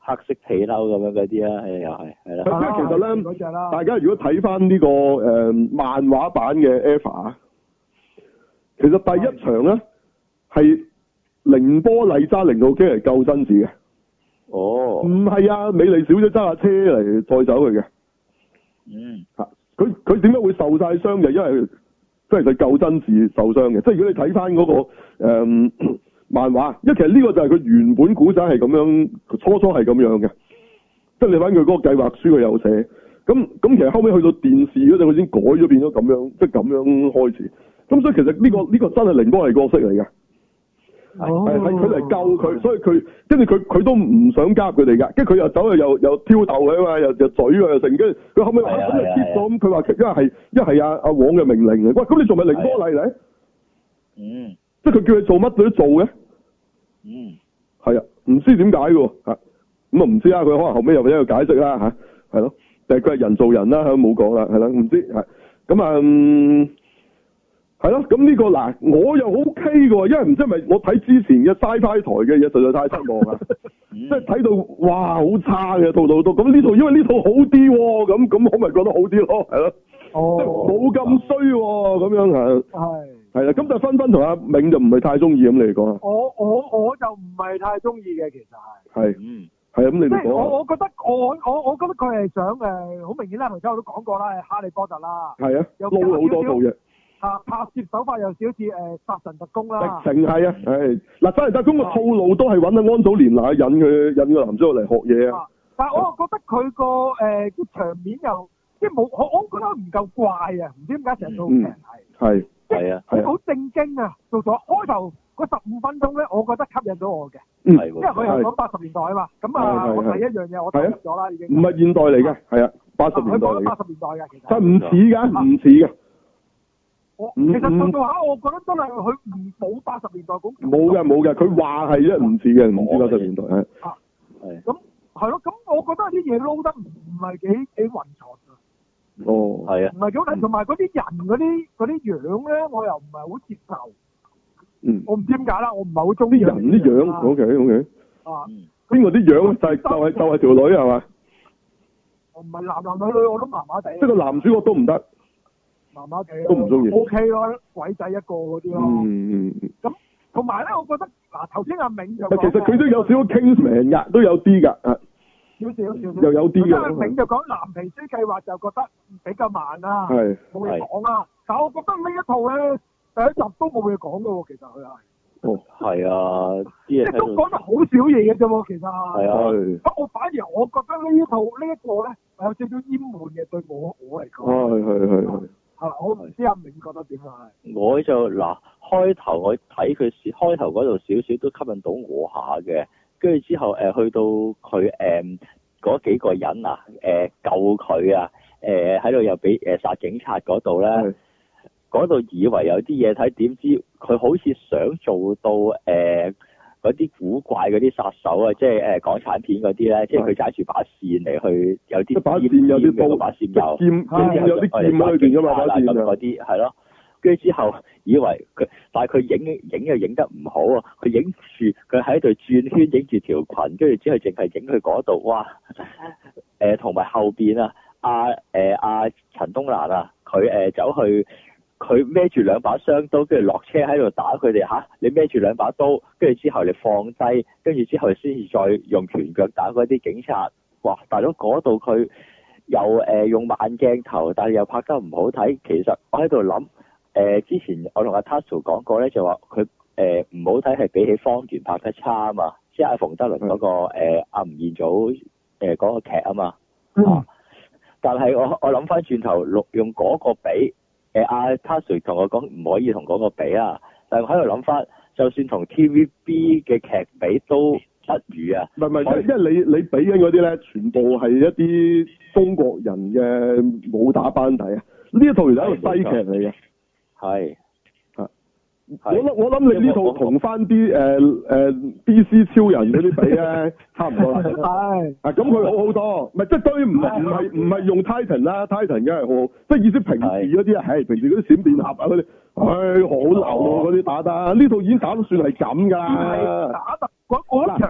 黑色皮褸咁樣嗰啲啦，係又係係啦。 即係其實咧，大家如果睇翻呢個誒、呃、漫畫版嘅 Eva， 其實第一場咧係凌波麗揸零號機嚟救真嗣嘅。 哦。 唔係啊，美麗小姐揸下車嚟載走佢嘅。 嗯。 嚇！佢佢點解會受晒傷？就因為即係佢救真嗣受傷嘅。即係如果你睇翻嗰個、呃、漫畫，因為其實呢個就係佢原本古仔係咁樣，初初係咁樣嘅。即係你揾佢嗰個計劃書，佢有寫。咁咁其實後尾去到電視嗰陣，佢已經改咗變咗咁樣，即係咁樣開始。咁所以其實呢、呢個呢、呢個真係凌波麗角色嚟嘅。係係佢嚟救佢，所以佢跟住佢佢都唔想加入佢哋噶，跟住佢又走去又又挑逗佢啊嘛，又又嘴佢又成，跟住佢後尾話咁就接咗，咁佢話因為係一係阿阿黃嘅命令嘅，喂，咁你仲咪凌波麗嚟？嗯，即係佢叫佢做乜佢都做嘅。嗯，係啊，唔知點解嘅吓，咁啊唔知啊，佢可能後尾又一個解釋啦吓，係咯，但係佢係人造人啦，冇講啦，係啦，唔知係咁啊。嗯係咯，咁呢、這個嗱，我又 O K 嘅，因為唔知係咪我睇之前嘅 Sci-Fi 台嘅嘢實在太失望啦，即係睇到哇好差嘅套套都，咁呢套因為呢套好啲喎，咁咁我咪覺得好啲咯，係咯，即係冇咁衰喎，咁樣係，係係啦，咁就分分同阿銘就唔係太中意咁你嚟講啊， 我我我就唔係太中意嘅，其實係，係嗯係咁你嚟講， 即係我我覺得我我我覺得佢係想誒，好明顯啦，頭先我都講過啦，係哈利波特啦，係啊，撈好多套嘢。啊！拍攝手法又少似誒殺神特工啦，直情係啊，係嗱殺神特工個套路都係揾阿安祖蓮娜引佢引個男主角嚟學嘢啊！但係我又覺得佢個誒啲場面又即係冇我我覺得唔夠怪啊！唔知點解成套劇係係係啊，佢好正經啊！做咗開頭嗰十五分鐘咧，我覺得吸引到我嘅，因為佢又講八十年代啊嘛，咁啊我第一樣嘢我睇入咗啦已經，唔係現代嚟嘅，係啊八十年代嚟嘅，八十年代嘅其實，但唔似㗎，唔似嘅。其實到到下，我覺得真係佢唔冇八十年代咁。冇嘅冇嘅，佢話係啫，唔似嘅，唔似八十年代係。啊，係。咁係咯，咁我覺得啲嘢撈得唔唔係幾幾混雜啊。哦，係啊。唔係幾好睇，同埋嗰啲人嗰啲嗰啲樣咧，我又唔係好接受。嗯。我唔知點解啦，我唔係好中意。啲人啲樣，O K O K。啊。邊個啲樣就係就係就係條女係嘛？我唔係男男女女，我都麻麻地。即係個男主角都唔得。麻麻地都唔中意 ，O K 咯，鬼仔一個嗰啲咯。嗯嗯嗯。咁同埋咧，我覺得嗱，頭先阿銘就其實佢都有少少 Kingsman 噶，都有啲噶，啊。少少少少。又有啲嘅。阿銘就講藍皮書計劃就覺得比較慢啦。係。冇嘢講啦，但係我覺得呢一套咧，第一集都冇嘢講噶喎，其實佢係。哦，係啊，即係都講得好少嘢嘅啫喎，其實。係啊。咁我反而我覺得呢一套呢一個咧，係有少少厭悶嘅，對我我嚟講。係係係係。係，我唔知阿銘覺得點啊？我就嗱，開頭我睇佢開頭嗰度少少都吸引到我下嘅，跟住之後誒、呃、去到佢誒嗰幾個人啊，誒、呃、救佢啊，誒喺度又俾誒殺警察嗰度咧，嗰度以為有啲嘢睇，點知佢好似想做到誒。呃嗰啲古怪嗰啲殺手啊，即係誒、呃、港產片嗰啲咧，即係佢揸住把扇嚟去有啲把劍有啲刀，把劍有劍，有啲劍喺裏邊噶嘛，把劍咁嗰啲係咯。跟住之後以為佢，但係佢影影又影得唔好啊！佢影住佢喺度轉圈，影住條裙，跟住之後淨係影佢嗰度，哇！誒同埋後邊啊，阿誒阿陳東蘭啊，佢誒、呃、走去。佢孭住兩把雙刀，跟住落車喺度打佢哋嚇。你孭住兩把刀，跟住之後你放低，跟住之後先至再用拳腳打嗰啲警察。哇！大佬嗰度佢又誒、呃、用慢鏡頭，但係又拍得唔好睇。其實我喺度諗誒，之前我同阿 Tasuku 講過咧，就話佢誒唔好睇係比起方圓拍得差啊嘛。即係阿馮德倫嗰、那個誒阿吳彥祖誒嗰個劇啊嘛。嗯。啊、但係我我諗翻轉頭，錄用嗰個比。誒阿 Tasuku 同我講唔可以同嗰個比啊，但係我喺度諗翻，就算同 T V B 嘅劇比都不如啊。唔係唔係，因為你你比緊嗰啲咧，全部係一啲中國人嘅武打班底啊。呢一套原來係一個西劇嚟嘅。係。我諗我諗你呢套同翻啲誒誒 D C 超人嗰啲比咧，差唔多啦。係。啊，咁佢好好多，唔係即係當然唔係唔係唔係用 Titan 啦 ，Titan 梗係好，即係意思平時嗰啲啊，係平時嗰啲閃電俠啊嗰啲，唉好流嗰啲打得，呢套已經打到算係咁㗎。打得嗰嗰場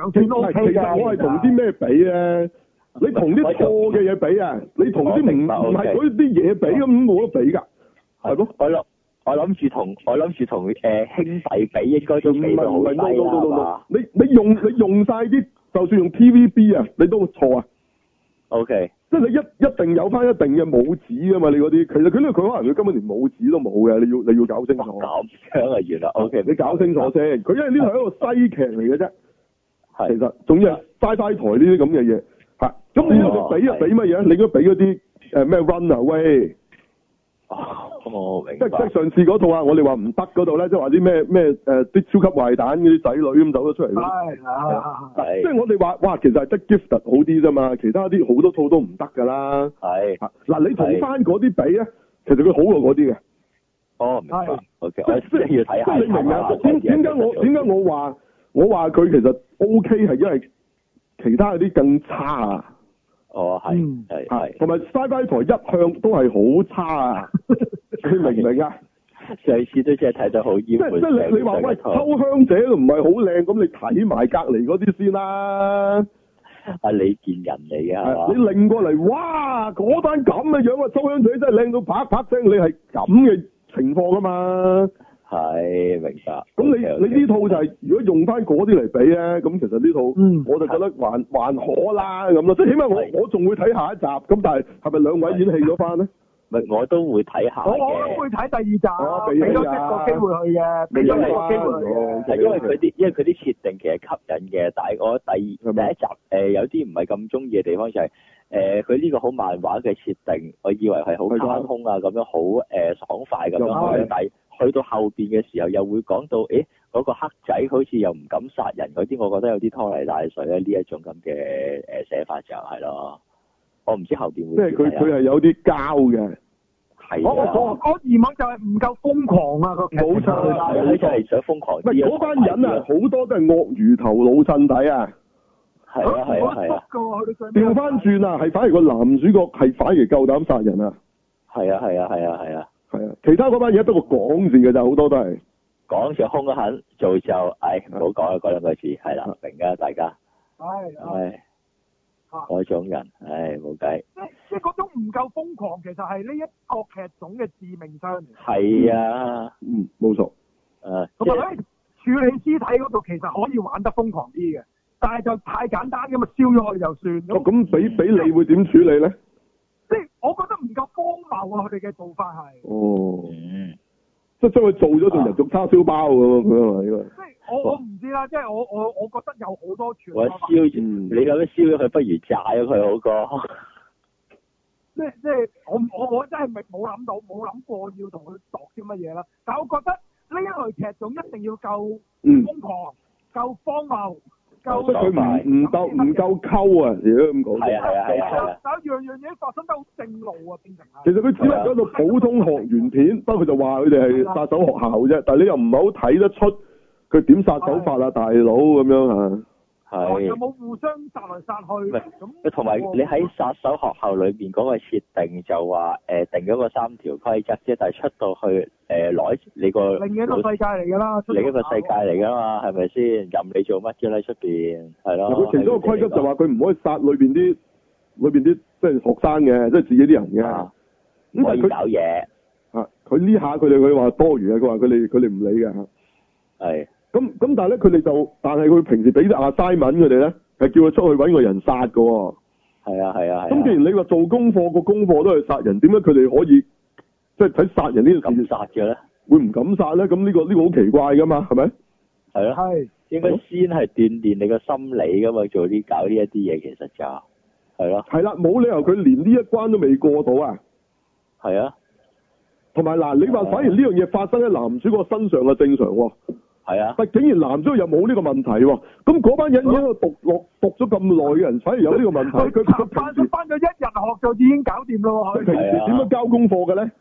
行段 O K 嘅。 其實我係同啲咩比咧？你同啲錯嘅嘢比啊！你同啲唔唔係嗰啲嘢比咁冇得比㗎，係咯？ 我諗我諗住同我諗住同誒兄弟比，應該都比到好低啦。 你你用你用曬啲，就算用 T V B 啊，你都錯啊！O K， 即係你一一定有翻一定嘅母子噶嘛？你嗰啲其實佢呢佢可能佢根本連母子都冇嘅，你要你要搞清楚。 咁樣啊，原來 O K， 你搞清楚先。佢因為呢個係一個西劇嚟嘅啫，其實總之係齋齋台呢啲咁嘅嘢嚇。咁你應該比啊比乜嘢？你應該比嗰啲誒咩 Runaway。 哦，明白。即即上次嗰套啊，我哋話唔得嗰度咧，即係話啲咩咩誒啲超級壞蛋嗰啲仔女咁走咗出嚟。 係係即係我哋話哇，其實係得 Gifted 好啲啫嘛，其他啲好多套都唔得㗎啦。 係。 嗱，你同翻嗰啲比咧，其實佢好過嗰啲嘅。 哦，明白。O K， 即係要睇下。 即係你明啊？點點解我點解我話我話佢其實 O K 係因為其他嗰啲更差啊？ 哦，係係係。 同埋 Sci-Fi 台一向都係好差啊！你明唔明啊？ 上次都真係睇得好厭。即即係你你話喂，秋香姐都唔係好靚，咁你睇埋隔離嗰啲先啦。 啊，你見人嚟㗎， 你擰過嚟，哇！嗰單咁嘅樣啊，秋香姐真係靚到啪啪聲，你係咁嘅情況㗎嘛？ 係，明白。 咁你 okay, okay. 你呢套就係、是、如果用翻嗰啲嚟比咧，咁其實呢套、嗯、我就覺得還還可啦咁咯，即係起碼我我仲會睇下一集，咁但係係咪兩位演戲咗翻咧？ 唔係，我都會睇下嘅。我我都會睇第二集，俾多一個機會去嘅，俾多一個機會去嘅。 係因為佢啲因為佢啲設定其實吸引嘅，但係我第二第一集誒、呃、有啲唔係咁中意嘅地方就係誒佢呢個好漫畫嘅設定，我以為係好卡通啊咁樣好誒、呃、爽快咁樣，但係去到後邊嘅時候又會講到，誒嗰、那個黑仔好似又唔敢殺人嗰啲，我覺得有啲拖泥帶水咧，呢一種咁嘅誒寫法就係咯。我唔知後邊會即係佢佢係有啲膠嘅， 係我我我疑問就係唔夠瘋狂啊個劇， 冇錯啦， 你就係想瘋狂。 唔係嗰班人啊，好多都係鱷魚頭老襯底啊， 係啊係啊係啊， 調翻轉啊，係反而個男主角係反而夠膽殺人啊， 係啊係啊係啊係啊。 係啊，其他嗰班嘢得個講字嘅咋，好多都係講就兇得很，做就唉唔好講啦，嗰兩個字係啦，明㗎大家。 係唉，嗰種人唉冇計。 即即嗰種唔夠瘋狂，其實係呢一個劇種嘅致命傷。 係啊， 嗯，冇錯。 誒， 同埋喺處理屍體嗰度，其實可以玩得瘋狂啲嘅，但係就太簡單咁啊，燒咗佢就算。 哦，咁俾俾你會點處理咧？ 即係我覺得唔夠荒謬啊！佢哋嘅做法係哦，嗯、即係將佢做咗做人肉叉燒包咁樣啊！呢個即係我我唔知啦，即係我我我覺得有好多傳。 我燒，嗯、你咁樣燒咗佢，不如炸咗佢好過。 即係即係我我我真係未冇諗到，冇諗過要同佢度啲乜嘢啦。但係我覺得呢一類劇種一定要夠瘋狂、嗯、夠荒謬。 即係佢唔唔夠唔夠溝啊！如果咁講， 係啊係啊係啊！ 但係樣樣嘢發生得好正路啊，變成係。 其實佢只係講到普通學園片，不過佢就話佢哋係殺手學校啫。但係你又唔係好睇得出佢點殺手法啊，大佬咁樣啊。 係。 有冇互相殺來殺去？咁。 同埋你喺殺手學校裏邊嗰個設定就話誒、呃、定咗個三條規則啫，但係出到去誒攞、呃、你個另一個世界嚟㗎啦， 另一個世界嚟㗎嘛，係咪先？任你做乜嘅啦，出邊係咯。 佢其中個規則就話佢唔可以殺裏邊啲裏邊啲即係學生嘅，即係自己啲人嘅。 唔可以搞嘢。 啊！佢呢下佢哋佢話多餘啊！佢話佢哋佢哋唔理嘅嚇。係。咁咁但係咧，佢哋就但係佢平時俾啲 assignment 佢哋咧，係叫佢出去揾個人殺㗎喎。係啊係啊係。咁既然你話做功課個功課都係殺人，點解佢哋可以即係睇殺人呢件事殺嘅咧？會唔敢殺咧？咁呢個呢個好奇怪㗎嘛，係咪？係啊。係。應該先係鍛鍊你個心理㗎嘛，做啲搞呢一啲嘢其實就係咯。係啦，冇理由佢連呢一關都未過到啊。係啊。同埋嗱，你話反而呢樣嘢發生喺男主角身上嘅正常喎。係啊，但竟然男主角又冇呢個問題喎，咁嗰班人已經喺度讀落讀咗咁耐嘅人，反而有呢個問題。佢佢翻咗翻咗一日學就已經搞掂咯。佢平時點樣交功課嘅咧？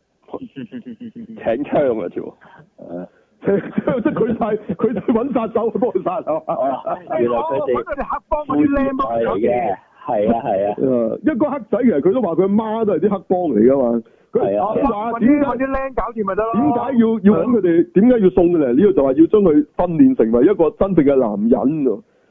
請槍啊，條誒，即係佢係佢去揾殺手去幫佢殺啊！原來佢哋佢哋黑幫嗰啲靚幫嚟嘅，係啊係啊。誒，一個黑仔其實佢都話佢阿媽都係啲黑幫嚟噶嘛。係啊，話點解啲僆搞掂咪得咯？點解要要揾佢哋？點解要送佢嚟呢度？就話要將佢訓練成為一個真正嘅男人喎。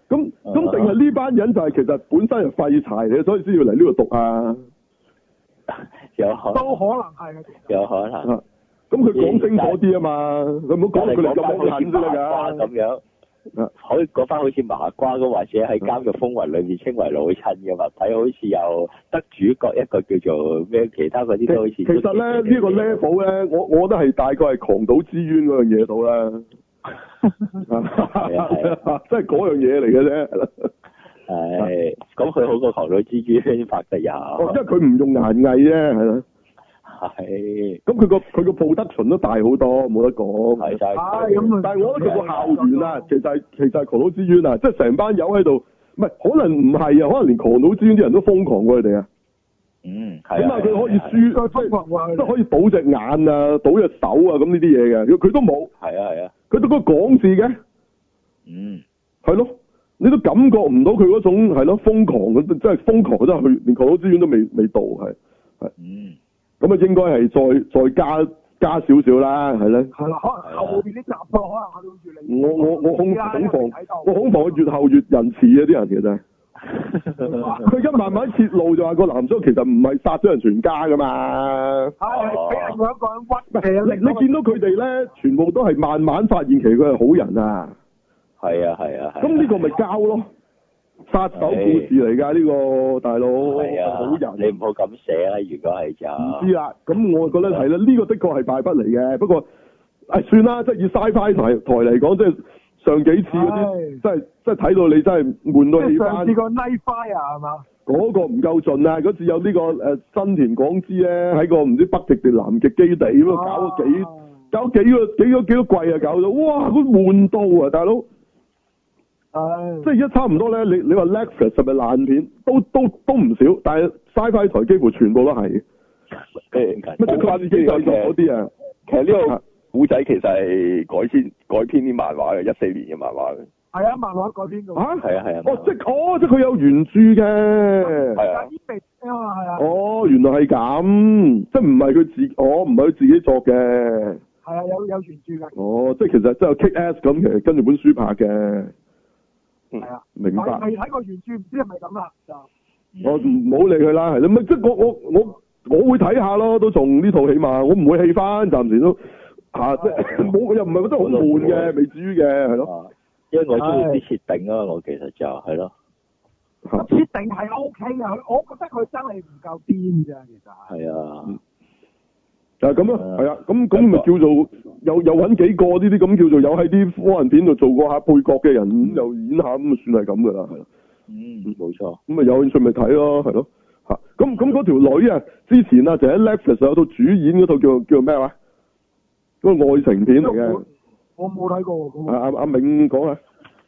咁咁定係呢班人就係其實本身係廢柴嚟，所以先要嚟呢度讀啊？ 有可能都可能係嘅， 有可能。 咁佢講清楚啲啊嘛，佢唔好講佢哋咁冇癮先得㗎。 咁樣。可以講翻好似麻瓜咁，或者喺監獄風雲裏面稱為老親嘅物體，好似有得主角一個叫做咩，其他嗰啲都好似。其實咧呢、呢個 level 咧，我我覺得係大概係狂賭之淵嗰樣嘢到啦。係啊係啊，即係嗰樣嘢嚟嘅啫。 係，咁佢好過狂賭之淵拍得有。 哦，因為佢唔用顏藝啫，係咯。 係。 咁佢個佢個布德純都大好多，冇得講。 係就係。 咁但係我覺得佢個校園啊，其實係其實係狂賭之淵啊，即係成班友喺度，唔係可能唔係啊，可能連狂賭之淵啲人都瘋狂過佢哋啊。 嗯，係。 咁啊，佢可以輸，即係即係可以賭隻眼啊，賭隻手啊，咁呢啲嘢嘅，佢都冇。係啊係啊。佢都嗰個講字嘅。嗯。係咯，你都感覺唔到佢嗰種係咯瘋狂嘅，即係瘋狂真係去連狂賭之淵都未未到，係係。嗯。咁啊，應該係再再加加少少啦，係咧。係啦，可能後邊啲集數可能去到越嚟越。我我我恐恐防，我恐防佢越後越仁慈啊！啲人其實。佢而家慢慢揭露就話個男主其實唔係殺咗人全家噶嘛。係俾另外一個人屈。係啊，你你見到佢哋咧，全部都係慢慢發現其實佢係好人啊。係啊係啊係。咁呢個咪交咯。殺手故事嚟㗎呢個大佬，係啊，好人你唔好咁寫啦，如果係就唔知啦。咁我覺得係啦，呢、呢個的確係敗筆嚟嘅。不過誒、哎、算啦，即係以 Sci-Fi 台台嚟講，即係上幾次嗰啲，即係即係睇到你真係悶到起翻。上次個 Nightfire 係嘛？嗰個唔夠盡啊！嗰次有呢、呢個誒新田廣之咧，喺個唔知北極定南極基地咁啊，搞咗幾搞幾個幾個幾個季啊，搞到哇，佢悶到啊，大佬！誒，即係而家差唔多咧，你你話 Netflix 係咪爛片？都都都唔少，但係 Sci-Fi 台幾乎全部都係。誒，乜即係佢自己製作嗰啲啊？其實呢個古仔其實係改編改編啲漫畫嘅，一四年嘅漫畫嘅。係啊，漫畫改編嘅。嚇？係啊係啊。哦，即係哦，即係佢有原著嘅。係啊。係啊。哦，原來係咁，即係唔係佢自，哦唔係佢自己作嘅。係啊，有有原著嘅。哦，即係其實即係 Kick-Ass 咁，其實跟住本書拍嘅。係啊，明白。未睇過原著，唔知係咪咁啦就。我唔好理佢啦，係咯，咪即係我我我我會睇下咯，都仲呢套起碼，我唔會棄翻，暫時都吓即係冇，又唔係覺得好悶嘅，未至於嘅，係咯。因為我中意啲設定啊，我其實就係咯。設定係 O K 嘅，我覺得佢真係唔夠癲啫，其實。係啊。就係咁啊，係啊，咁咁咪叫做又又揾幾個呢啲咁叫做有喺啲科幻片度做過下配角嘅人，咁又演下咁啊，算係咁噶啦，係咯。嗯，冇錯。咁啊，有興趣咪睇咯，係咯。吓，咁咁嗰條女啊，之前啊就喺 Netflix 有套主演嗰套叫叫做咩話？嗰個愛情片嚟嘅。我冇睇過。阿阿阿銘講下。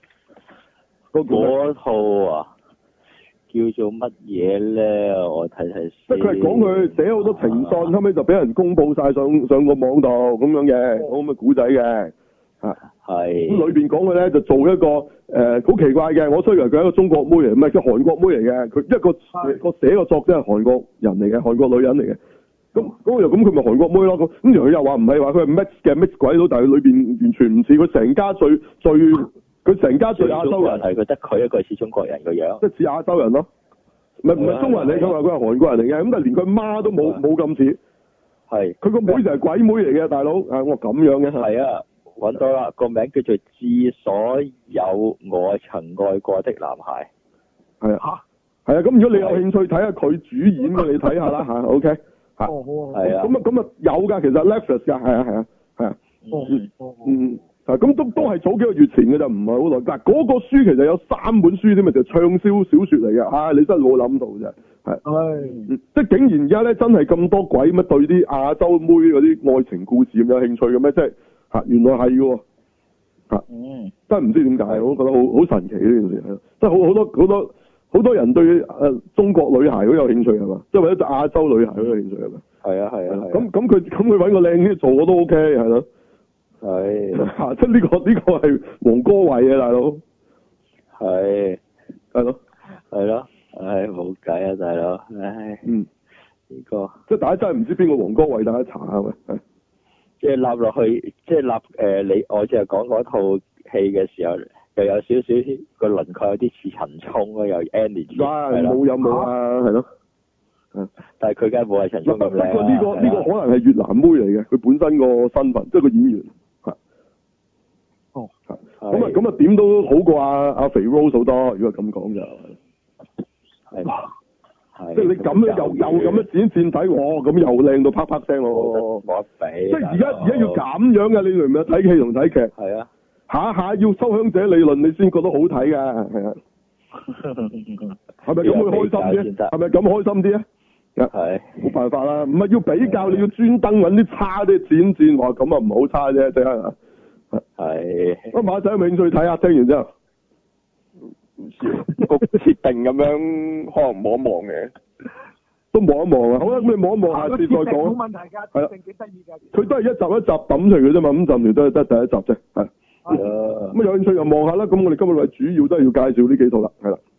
嗰套啊。叫做乜嘢咧？我睇睇先。即係佢係講佢寫好多情信，啊、後尾就俾人公佈晒上上個網度咁樣嘅，咁嘅古仔嘅。嚇係。咁裏邊講佢咧就做一個誒好、呃、奇怪嘅，我雖然佢係一個中國妹嚟，唔係叫韓國妹嚟嘅。佢一個個寫個作者係韓國人嚟嘅，韓國女人嚟嘅。咁咁又咁佢咪韓國妹咯？咁咁佢又話唔係話佢係 mix 嘅 mix 鬼佬，但係裏邊完全唔似佢成家最最。佢成家最亞洲人係佢得佢一個似中國人個樣，即係似亞洲人咯。唔係唔係中國人嚟，佢話佢係韓國人嚟嘅，咁但係連佢媽都冇冇咁似。係。佢個妹就係鬼妹嚟嘅，大佬。啊，我咁樣嘅。係啊，揾到啦，個名叫做《致所有我曾愛過的男孩》。係啊。嚇。係啊，咁如果你有興趣睇下佢主演嘅，你睇下啦嚇。OK。嚇。係啊。咁啊咁啊有㗎，其實 Netflix 㗎，係啊係啊係啊。哦。嗯。啊，咁都都係早幾個月前嘅就唔係好耐。但係嗰個書其實有三本書添，咪就暢銷小説嚟嘅。啊，你真係冇諗到啫，係。係。即係竟然而家咧，真係咁多鬼乜對啲亞洲妹嗰啲愛情故事咁有興趣嘅咩？即係嚇，原來係嘅喎。嚇。嗯。真係唔知點解，我都覺得好好神奇呢件事係。即係好好多好多好多人對誒中國女孩好有興趣係嘛？即係或者對亞洲女孩好有興趣係嘛？係啊係啊係。咁咁佢咁佢揾個靚啲做我都 OK 係咯。係，即係呢個呢、呢個係黃哥偉啊，大佬。係，係咯，係咯，唉，冇計啊，大佬，唉，嗯，呢、呢個，即係大家真係唔知邊個黃哥偉，大家查下咪，即係立落去，即係立誒、呃，你我淨係講嗰套戲嘅時候， 又有少少個輪廓有啲似陳沖咯，又 Annie 哇，冇有冇啊，係咯。 但係佢梗係冇係陳沖咁靚。 不過呢個呢個可能係越南妹嚟嘅，佢本身個身份即係個演員。 哦。 咁啊咁啊，點都好過阿阿肥 Rose 好多，如果咁講就。 係。 即係你咁樣又又咁樣剪線體，哇！咁又靚到啪啪聲咯。 冇得比。 即係而家而家要咁樣嘅，你明唔明？睇戲同睇劇。 係啊。 下下要收響者理論，你先覺得好睇㗎，係啊。係咪咁會開心啲？係咪咁開心啲啊？ 係。 冇辦法啦，唔係要比較，你要專登揾啲差啲剪線，話咁啊唔好差啫，真係。係。阿馬仔有冇興趣睇下？聽完之後。 個設定咁樣，可能望一望嘅， 都望一望啊！好啦，咁你望一望，下次再講。 冇問題㗎，設定幾得意㗎。 佢都係一集一集抌出嚟嘅啫嘛，咁暫時都係得第一集啫，係。 係啊。 咁有興趣就望下啦。咁我哋今日為主要都係要介紹呢幾套啦，係啦。